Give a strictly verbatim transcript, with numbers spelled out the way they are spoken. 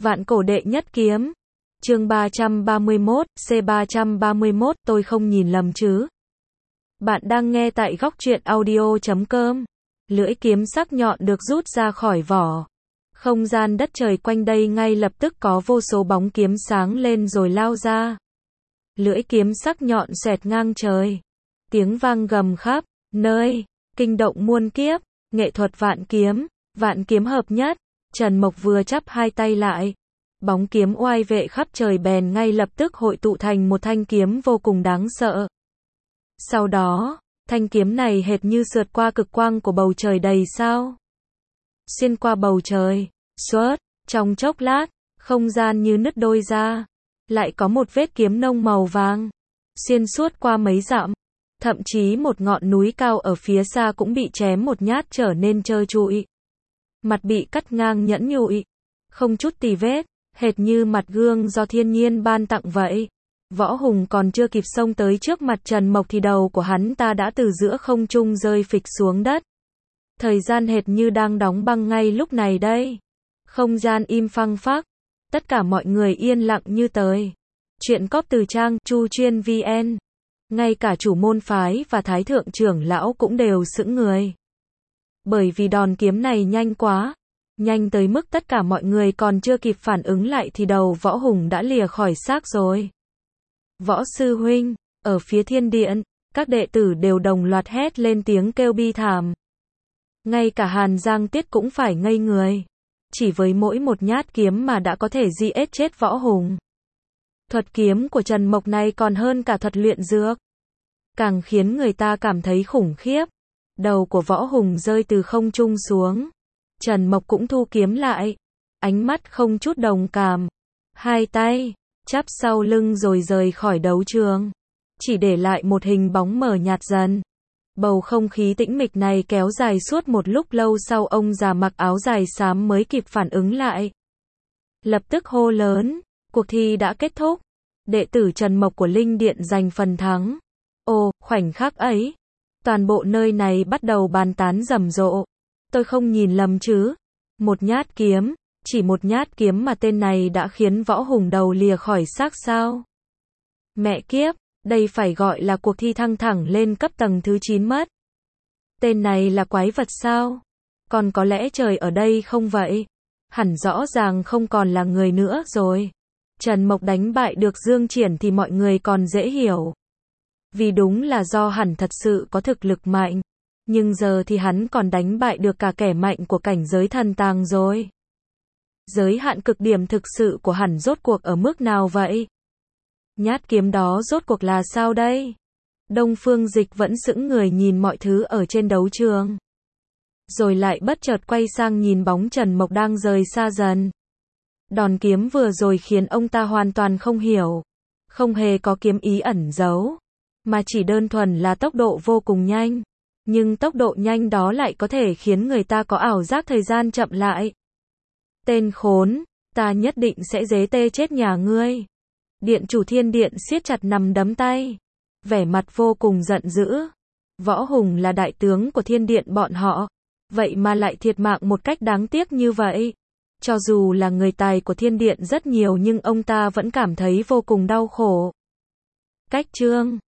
Vạn cổ đệ nhất kiếm. Chương ba trăm ba mươi mốt, C ba trăm ba mươi mốt, tôi không nhìn lầm chứ? Bạn đang nghe tại góc truyện audio chấm com. Lưỡi kiếm sắc nhọn được rút ra khỏi vỏ. Không gian đất trời quanh đây ngay lập tức có vô số bóng kiếm sáng lên rồi lao ra. Lưỡi kiếm sắc nhọn xẹt ngang trời. Tiếng vang gầm khắp nơi, kinh động muôn kiếp, nghệ thuật vạn kiếm, vạn kiếm hợp nhất. Trần Mộc vừa chắp hai tay lại, bóng kiếm oai vệ khắp trời bèn ngay lập tức hội tụ thành một thanh kiếm vô cùng đáng sợ. Sau đó, thanh kiếm này hệt như sượt qua cực quang của bầu trời đầy sao. Xuyên qua bầu trời, suốt, trong chốc lát, không gian như nứt đôi ra. Lại có một vết kiếm nông màu vàng, xuyên suốt qua mấy dặm. Thậm chí một ngọn núi cao ở phía xa cũng bị chém một nhát trở nên trơ trụi. Mặt bị cắt ngang nhẫn nhụi, không chút tì vết, hệt như mặt gương do thiên nhiên ban tặng vậy. Võ Hùng còn chưa kịp xông tới trước mặt Trần Mộc thì đầu của hắn ta đã từ giữa không trung rơi phịch xuống đất. Thời gian hệt như đang đóng băng ngay lúc này đây. Không gian im phăng phắc, tất cả mọi người yên lặng như tờ. Chuyện cóp từ trang Chu Chuyên vn. Ngay cả chủ môn phái và thái thượng trưởng lão cũng đều sững người. Bởi vì đòn kiếm này nhanh quá, nhanh tới mức tất cả mọi người còn chưa kịp phản ứng lại thì đầu Võ Hùng đã lìa khỏi xác rồi. Võ sư huynh, ở phía thiên điện, các đệ tử đều đồng loạt hét lên tiếng kêu bi thảm. Ngay cả Hàn Giang Tiết cũng phải ngây người. Chỉ với mỗi một nhát kiếm mà đã có thể giết chết Võ Hùng. Thuật kiếm của Trần Mộc này còn hơn cả thuật luyện dược. Càng khiến người ta cảm thấy khủng khiếp. Đầu của Võ Hùng rơi từ không trung xuống. Trần Mộc cũng thu kiếm lại. Ánh mắt không chút đồng cảm. Hai tay chắp sau lưng rồi rời khỏi đấu trường. Chỉ để lại một hình bóng mờ nhạt dần. Bầu không khí tĩnh mịch này kéo dài suốt một lúc lâu sau ông già mặc áo dài xám mới kịp phản ứng lại. Lập tức hô lớn. Cuộc thi đã kết thúc. Đệ tử Trần Mộc của Linh Điện giành phần thắng. Ồ, khoảnh khắc ấy. Toàn bộ nơi này bắt đầu bàn tán rầm rộ. Tôi không nhìn lầm chứ. Một nhát kiếm, chỉ một nhát kiếm mà tên này đã khiến Võ Hùng đầu lìa khỏi xác sao. Mẹ kiếp, đây phải gọi là cuộc thi thăng thẳng lên cấp tầng thứ chín mất. Tên này là quái vật sao? Còn có lẽ trời ở đây không vậy? Hẳn rõ ràng không còn là người nữa rồi. Trần Mộc đánh bại được Dương Triển thì mọi người còn dễ hiểu. Vì đúng là do hẳn thật sự có thực lực mạnh. Nhưng giờ thì hắn còn đánh bại được cả kẻ mạnh của cảnh giới thần tàng rồi. Giới hạn cực điểm thực sự của hẳn rốt cuộc ở mức nào vậy? Nhát kiếm đó rốt cuộc là sao đây? Đông Phương Dịch vẫn sững người nhìn mọi thứ ở trên đấu trường. Rồi lại bất chợt quay sang nhìn bóng Trần Mộc đang rời xa dần. Đòn kiếm vừa rồi khiến ông ta hoàn toàn không hiểu. Không hề có kiếm ý ẩn giấu. Mà chỉ đơn thuần là tốc độ vô cùng nhanh. Nhưng tốc độ nhanh đó lại có thể khiến người ta có ảo giác thời gian chậm lại. Tên khốn, ta nhất định sẽ dế tê chết nhà ngươi. Điện chủ thiên điện siết chặt nắm đấm tay. Vẻ mặt vô cùng giận dữ. Võ Hùng là đại tướng của thiên điện bọn họ. Vậy mà lại thiệt mạng một cách đáng tiếc như vậy. Cho dù là người tài của thiên điện rất nhiều nhưng ông ta vẫn cảm thấy vô cùng đau khổ. Cách chương